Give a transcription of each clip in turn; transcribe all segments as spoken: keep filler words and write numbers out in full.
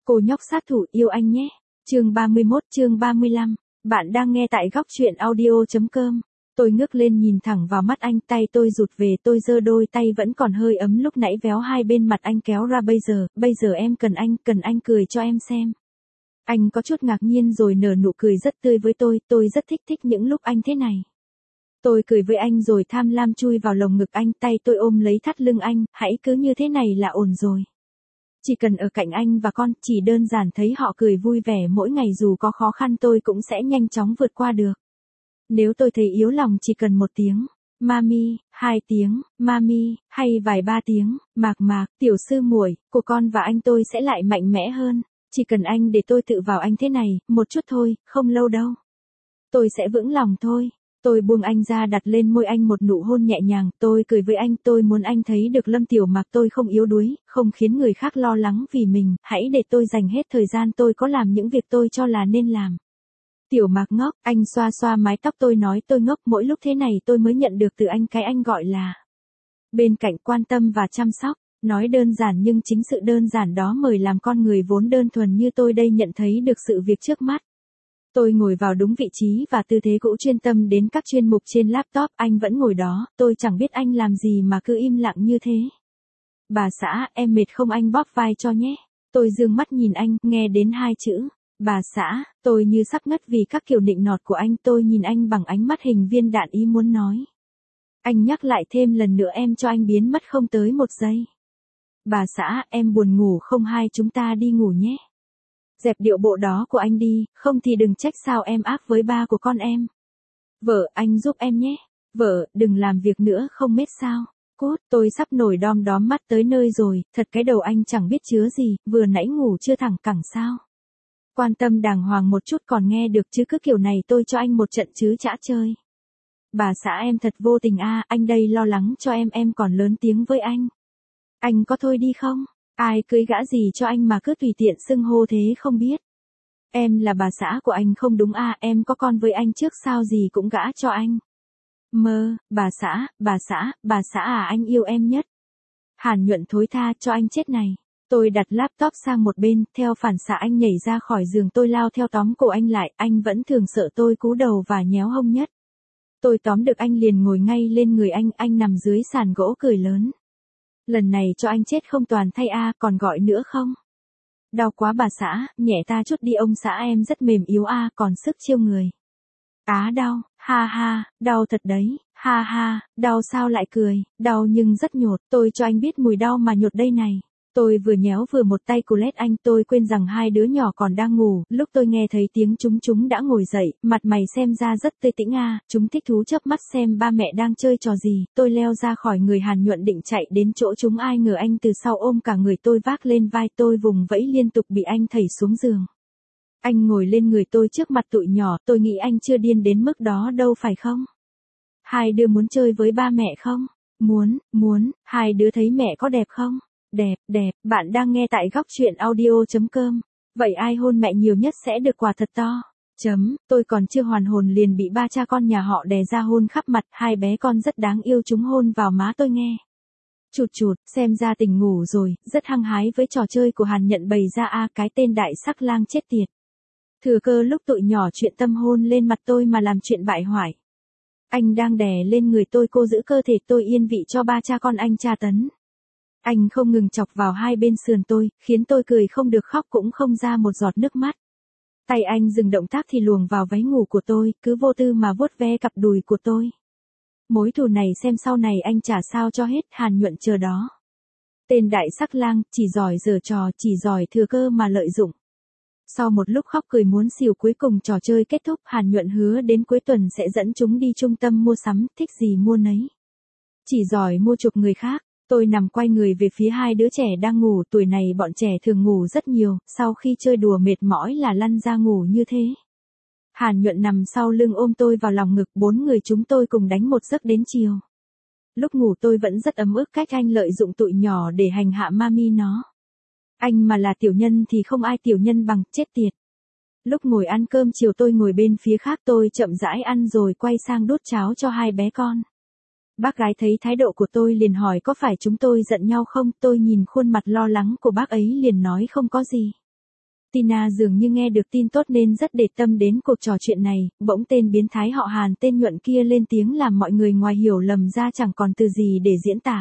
Cô nhóc sát thủ yêu anh nhé. Chương ba mươi mốt, chương ba mươi lăm. Bạn đang nghe tại góc truyện audio chấm com. Tôi ngước lên nhìn thẳng vào mắt anh, tay tôi rụt về, tôi giơ đôi tay vẫn còn hơi ấm lúc nãy véo hai bên mặt anh kéo ra. Bây giờ, bây giờ em cần anh, cần anh cười cho em xem. Anh có chút ngạc nhiên rồi nở nụ cười rất tươi với tôi, tôi rất thích thích những lúc anh thế này. Tôi cười với anh rồi tham lam chui vào lồng ngực anh, tay tôi ôm lấy thắt lưng anh, hãy cứ như thế này là ổn rồi. Chỉ cần ở cạnh anh và con, chỉ đơn giản thấy họ cười vui vẻ mỗi ngày dù có khó khăn tôi cũng sẽ nhanh chóng vượt qua được. Nếu tôi thấy yếu lòng chỉ cần một tiếng, mami, hai tiếng, mami, hay vài ba tiếng, mạc mạc, tiểu sư muội, của con và anh tôi sẽ lại mạnh mẽ hơn. Chỉ cần anh để tôi tự vào anh thế này, một chút thôi, không lâu đâu. Tôi sẽ vững lòng thôi. Tôi buông anh ra đặt lên môi anh một nụ hôn nhẹ nhàng, tôi cười với anh, tôi muốn anh thấy được Lâm Tiểu Mạc tôi không yếu đuối, không khiến người khác lo lắng vì mình, hãy để tôi dành hết thời gian tôi có làm những việc tôi cho là nên làm. Tiểu Mạc ngốc, anh xoa xoa mái tóc tôi nói tôi ngốc, mỗi lúc thế này tôi mới nhận được từ anh cái anh gọi là bên cạnh quan tâm và chăm sóc. Nói đơn giản nhưng chính sự đơn giản đó mời làm con người vốn đơn thuần như tôi đây nhận thấy được sự việc trước mắt. Tôi ngồi vào đúng vị trí và tư thế cũ chuyên tâm đến các chuyên mục trên laptop, anh vẫn ngồi đó, tôi chẳng biết anh làm gì mà cứ im lặng như thế. Bà xã, em mệt không anh bóp vai cho nhé. Tôi dương mắt nhìn anh, nghe đến hai chữ, bà xã, tôi như sắp ngất vì các kiểu nịnh nọt của anh, tôi nhìn anh bằng ánh mắt hình viên đạn ý muốn nói. Anh nhắc lại thêm lần nữa em cho anh biến mất không tới một giây. Bà xã, em buồn ngủ không hai chúng ta đi ngủ nhé. Dẹp điệu bộ đó của anh đi, không thì đừng trách sao em ác với ba của con em. Vợ, anh giúp em nhé. Vợ, đừng làm việc nữa không mệt sao. Cút, tôi sắp nổi đom đóm mắt tới nơi rồi, thật cái đầu anh chẳng biết chứa gì, vừa nãy ngủ chưa thẳng cẳng sao. Quan tâm đàng hoàng một chút còn nghe được chứ cứ kiểu này tôi cho anh một trận chứ chả chơi. Bà xã em thật vô tình a, anh đây lo lắng cho em em còn lớn tiếng với anh. Anh có thôi đi không? Ai cưới gã gì cho anh mà cứ tùy tiện xưng hô thế không biết. Em là bà xã của anh không đúng à, em có con với anh trước sao gì cũng gã cho anh. Mơ, bà xã, bà xã, bà xã à anh yêu em nhất. Hàn Nhuận thối tha cho anh chết này. Tôi đặt laptop sang một bên, theo phản xạ anh nhảy ra khỏi giường tôi lao theo tóm cổ anh lại, anh vẫn thường sợ tôi cú đầu và nhéo hông nhất. Tôi tóm được anh liền ngồi ngay lên người anh, anh nằm dưới sàn gỗ cười lớn. Lần này cho anh chết không toàn thay a, à, còn gọi nữa không? Đau quá bà xã, nhẹ ta chút đi ông xã em rất mềm yếu a, à, còn sức chiêu người. Á đau, ha ha, đau thật đấy, ha ha, đau sao lại cười, đau nhưng rất nhột, tôi cho anh biết mùi đau mà nhột đây này. Tôi vừa nhéo vừa một tay cù lét anh, tôi quên rằng hai đứa nhỏ còn đang ngủ, lúc tôi nghe thấy tiếng chúng chúng đã ngồi dậy, mặt mày xem ra rất tươi tĩnh à, chúng thích thú chớp mắt xem ba mẹ đang chơi trò gì, tôi leo ra khỏi người Hàn Nhuận định chạy đến chỗ chúng ai ngờ anh từ sau ôm cả người tôi vác lên vai tôi vùng vẫy liên tục bị anh thảy xuống giường. Anh ngồi lên người tôi trước mặt tụi nhỏ, tôi nghĩ anh chưa điên đến mức đó đâu phải không? Hai đứa muốn chơi với ba mẹ không? Muốn, muốn, hai đứa thấy mẹ có đẹp không? Đẹp, đẹp, bạn đang nghe tại góc truyện audio chấm com. Vậy ai hôn mẹ nhiều nhất sẽ được quà thật to. Chấm, tôi còn chưa hoàn hồn liền bị ba cha con nhà họ đè ra hôn khắp mặt, hai bé con rất đáng yêu chúng hôn vào má tôi nghe. Chụt chụt, xem ra tỉnh ngủ rồi, rất hăng hái với trò chơi của Hàn Nhận bày ra a, cái tên đại sắc lang chết tiệt. Thừa cơ lúc tụi nhỏ chuyện tâm hôn lên mặt tôi mà làm chuyện bại hoại. Anh đang đè lên người tôi, cô giữ cơ thể tôi yên vị cho ba cha con anh tra tấn. Anh không ngừng chọc vào hai bên sườn tôi, khiến tôi cười không được khóc cũng không ra một giọt nước mắt. Tay anh dừng động tác thì luồng vào váy ngủ của tôi, cứ vô tư mà vuốt ve cặp đùi của tôi. Mối thù này xem sau này anh trả sao cho hết, Hàn Nhuận chờ đó. Tên đại sắc lang, chỉ giỏi giở trò, chỉ giỏi thừa cơ mà lợi dụng. Sau một lúc khóc cười muốn xỉu cuối cùng trò chơi kết thúc, Hàn Nhuận hứa đến cuối tuần sẽ dẫn chúng đi trung tâm mua sắm, thích gì mua nấy. Chỉ giỏi mua chuộc người khác. Tôi nằm quay người về phía hai đứa trẻ đang ngủ, tuổi này bọn trẻ thường ngủ rất nhiều, sau khi chơi đùa mệt mỏi là lăn ra ngủ như thế. Hàn Nhuận nằm sau lưng ôm tôi vào lòng ngực, bốn người chúng tôi cùng đánh một giấc đến chiều. Lúc ngủ tôi vẫn rất ấm ức cách anh lợi dụng tụi nhỏ để hành hạ mami nó. Anh mà là tiểu nhân thì không ai tiểu nhân bằng, chết tiệt. Lúc ngồi ăn cơm chiều tôi ngồi bên phía khác, tôi chậm rãi ăn rồi quay sang đút cháo cho hai bé con. Bác gái thấy thái độ của tôi liền hỏi có phải chúng tôi giận nhau không, tôi nhìn khuôn mặt lo lắng của bác ấy liền nói không có gì. Tina dường như nghe được tin tốt nên rất để tâm đến cuộc trò chuyện này, bỗng tên biến thái họ Hàn tên Nhuận kia lên tiếng làm mọi người ngoài hiểu lầm ra chẳng còn từ gì để diễn tả.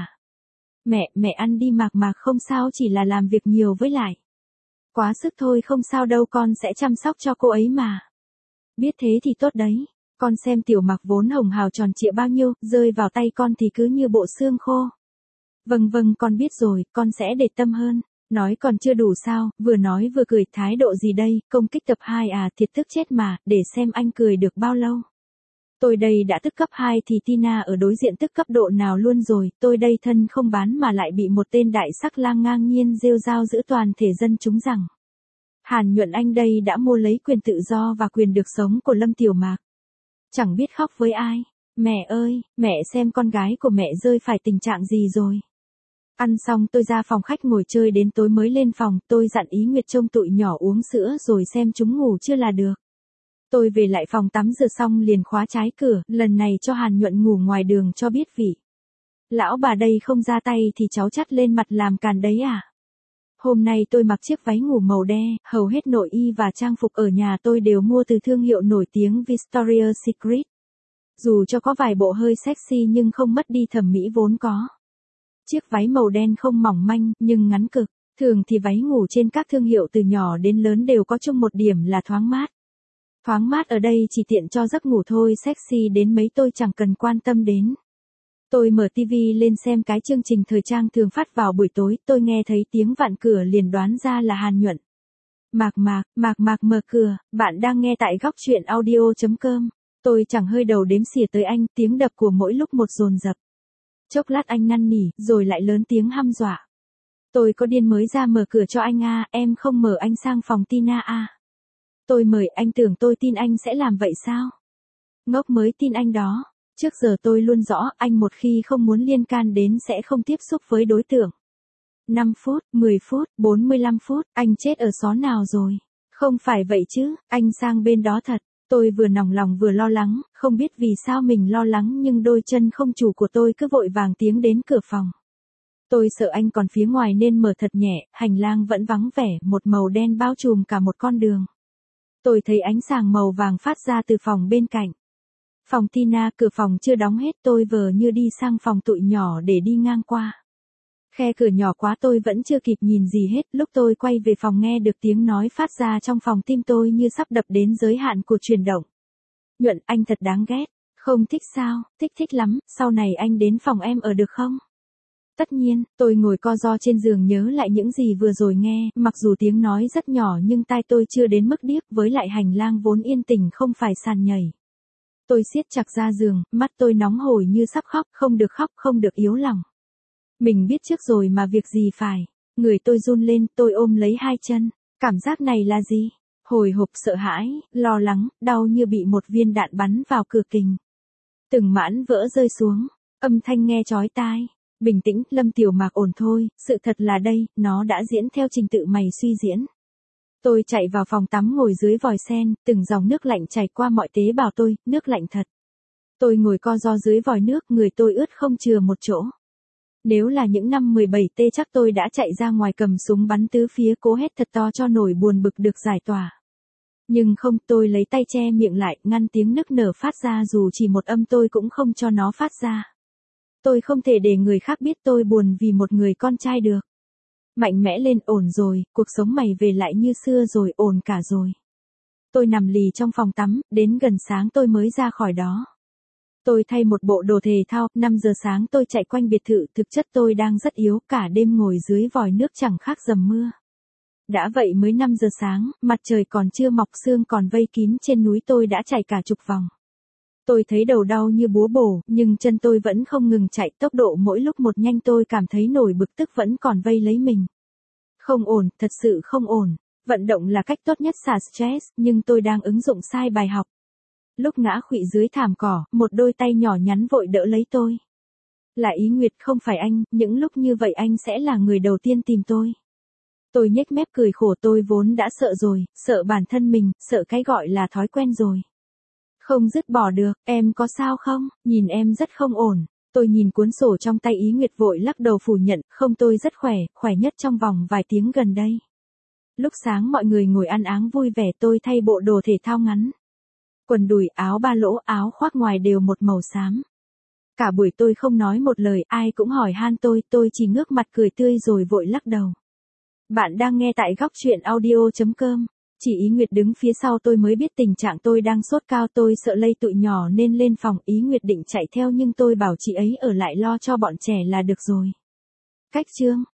Mẹ, mẹ ăn đi Mạc Mạc không sao, chỉ là làm việc nhiều với lại. Quá sức thôi, không sao đâu, con sẽ chăm sóc cho cô ấy mà. Biết thế thì tốt đấy, con xem Tiểu Mạc vốn hồng hào tròn trịa bao nhiêu, rơi vào tay con thì cứ như bộ xương khô. Vâng vâng, con biết rồi, con sẽ để tâm hơn. Nói còn chưa đủ sao, vừa nói vừa cười, thái độ gì đây, công kích tập hai à, thiệt tức chết mà, để xem anh cười được bao lâu. Tôi đây đã tức cấp hai thì Tina ở đối diện tức cấp độ nào luôn rồi, tôi đây thân không bán mà lại bị một tên đại sắc lang ngang nhiên rêu rao giữa toàn thể dân chúng rằng. Hàn Nhuận anh đây đã mua lấy quyền tự do và quyền được sống của Lâm Tiểu Mạc. Chẳng biết khóc với ai, mẹ ơi, mẹ xem con gái của mẹ rơi phải tình trạng gì rồi. Ăn xong tôi ra phòng khách ngồi chơi đến tối mới lên phòng, tôi dặn Ý Nguyệt trông tụi nhỏ uống sữa rồi xem chúng ngủ chưa là được. Tôi về lại phòng tắm rửa xong liền khóa trái cửa, lần này cho Hàn Nhuận ngủ ngoài đường cho biết vị. Lão bà đây không ra tay thì cháu chắt lên mặt làm càn đấy à? Hôm nay tôi mặc chiếc váy ngủ màu đe, hầu hết nội y và trang phục ở nhà tôi đều mua từ thương hiệu nổi tiếng Victoria's Secret. Dù cho có vài bộ hơi sexy nhưng không mất đi thẩm mỹ vốn có. Chiếc váy màu đen không mỏng manh, nhưng ngắn cực. Thường thì váy ngủ trên các thương hiệu từ nhỏ đến lớn đều có chung một điểm là thoáng mát. Thoáng mát ở đây chỉ tiện cho giấc ngủ thôi, sexy đến mấy tôi chẳng cần quan tâm đến. Tôi mở tivi lên xem cái chương trình thời trang thường phát vào buổi tối, tôi nghe thấy tiếng vặn cửa liền đoán ra là Hàn Nhuận. Mạc Mạc, Mạc Mạc mở cửa, bạn đang nghe tại góc truyện audio chấm com. Tôi chẳng hơi đầu đếm xỉa tới anh, tiếng đập của mỗi lúc một dồn dập. Chốc lát anh năn nỉ, rồi lại lớn tiếng hăm dọa. Tôi có điên mới ra mở cửa cho anh à, em không mở anh sang phòng Tina à. Tôi mời, anh tưởng tôi tin anh sẽ làm vậy sao? Ngốc mới tin anh đó. Trước giờ tôi luôn rõ, anh một khi không muốn liên can đến sẽ không tiếp xúc với đối tượng. năm phút, mười phút, bốn mươi lăm phút, anh chết ở xó nào rồi? Không phải vậy chứ, anh sang bên đó thật. Tôi vừa nòng lòng vừa lo lắng, không biết vì sao mình lo lắng nhưng đôi chân không chủ của tôi cứ vội vàng tiến đến cửa phòng. Tôi sợ anh còn phía ngoài nên mở thật nhẹ, hành lang vẫn vắng vẻ, một màu đen bao trùm cả một con đường. Tôi thấy ánh sáng màu vàng phát ra từ phòng bên cạnh. Phòng Tina, cửa phòng chưa đóng hết, tôi vờ như đi sang phòng tụi nhỏ để đi ngang qua. Khe cửa nhỏ quá tôi vẫn chưa kịp nhìn gì hết, lúc tôi quay về phòng nghe được tiếng nói phát ra trong phòng, tim tôi như sắp đập đến giới hạn của chuyển động. Nhuận, anh thật đáng ghét. Không thích sao? Thích thích lắm, sau này anh đến phòng em ở được không? Tất nhiên, tôi ngồi co ro trên giường nhớ lại những gì vừa rồi nghe, mặc dù tiếng nói rất nhỏ nhưng tai tôi chưa đến mức điếc, với lại hành lang vốn yên tĩnh không phải sàn nhảy. Tôi siết chặt ra giường, mắt tôi nóng hổi như sắp khóc, không được khóc, không được yếu lòng. Mình biết trước rồi mà việc gì phải. Người tôi run lên, tôi ôm lấy hai chân. Cảm giác này là gì? Hồi hộp, sợ hãi, lo lắng, đau như bị một viên đạn bắn vào cửa kình. Từng mãn vỡ rơi xuống, âm thanh nghe chói tai. Bình tĩnh, Lâm Tiểu Mạc ổn thôi, sự thật là đây, nó đã diễn theo trình tự mày suy diễn. Tôi chạy vào phòng tắm ngồi dưới vòi sen, từng dòng nước lạnh chảy qua mọi tế bào tôi, nước lạnh thật. Tôi ngồi co ro dưới vòi nước, người tôi ướt không chừa một chỗ. Nếu là những năm mười bảy tê chắc tôi đã chạy ra ngoài cầm súng bắn tứ phía cố hét thật to cho nỗi buồn bực được giải tỏa. Nhưng không, tôi lấy tay che miệng lại, ngăn tiếng nức nở phát ra dù chỉ một âm tôi cũng không cho nó phát ra. Tôi không thể để người khác biết tôi buồn vì một người con trai được. Mạnh mẽ lên, ổn rồi, cuộc sống mày về lại như xưa rồi, ổn cả rồi. Tôi nằm lì trong phòng tắm, đến gần sáng tôi mới ra khỏi đó. Tôi thay một bộ đồ thể thao, năm giờ sáng tôi chạy quanh biệt thự, thực chất tôi đang rất yếu, cả đêm ngồi dưới vòi nước chẳng khác dầm mưa. Đã vậy mới năm giờ sáng, mặt trời còn chưa mọc, sương còn vây kín trên núi, tôi đã chạy cả chục vòng. Tôi thấy đầu đau như búa bổ, nhưng chân tôi vẫn không ngừng chạy, tốc độ mỗi lúc một nhanh, tôi cảm thấy nổi bực tức vẫn còn vây lấy mình. Không ổn, thật sự không ổn. Vận động là cách tốt nhất xả stress, nhưng tôi đang ứng dụng sai bài học. Lúc ngã khuỵu dưới thảm cỏ, một đôi tay nhỏ nhắn vội đỡ lấy tôi. Là Ý Nguyệt, không phải anh, những lúc như vậy anh sẽ là người đầu tiên tìm tôi. Tôi nhếch mép cười khổ, tôi vốn đã sợ rồi, sợ bản thân mình, sợ cái gọi là thói quen rồi. Không dứt bỏ được, em có sao không? Nhìn em rất không ổn. Tôi nhìn cuốn sổ trong tay, Ý Nguyệt vội lắc đầu phủ nhận, không, tôi rất khỏe, khỏe nhất trong vòng vài tiếng gần đây. Lúc sáng mọi người ngồi ăn áng vui vẻ, tôi thay bộ đồ thể thao ngắn. Quần đùi, áo ba lỗ, áo khoác ngoài đều một màu xám. Cả buổi tôi không nói một lời, ai cũng hỏi han tôi, tôi chỉ ngước mặt cười tươi rồi vội lắc đầu. Bạn đang nghe tại góc chuyện audio chấm com. Chị Ý Nguyệt đứng phía sau tôi mới biết tình trạng tôi đang sốt cao, tôi sợ lây tụi nhỏ nên lên phòng. Ý Nguyệt định chạy theo nhưng tôi bảo chị ấy ở lại lo cho bọn trẻ là được rồi. Cách chương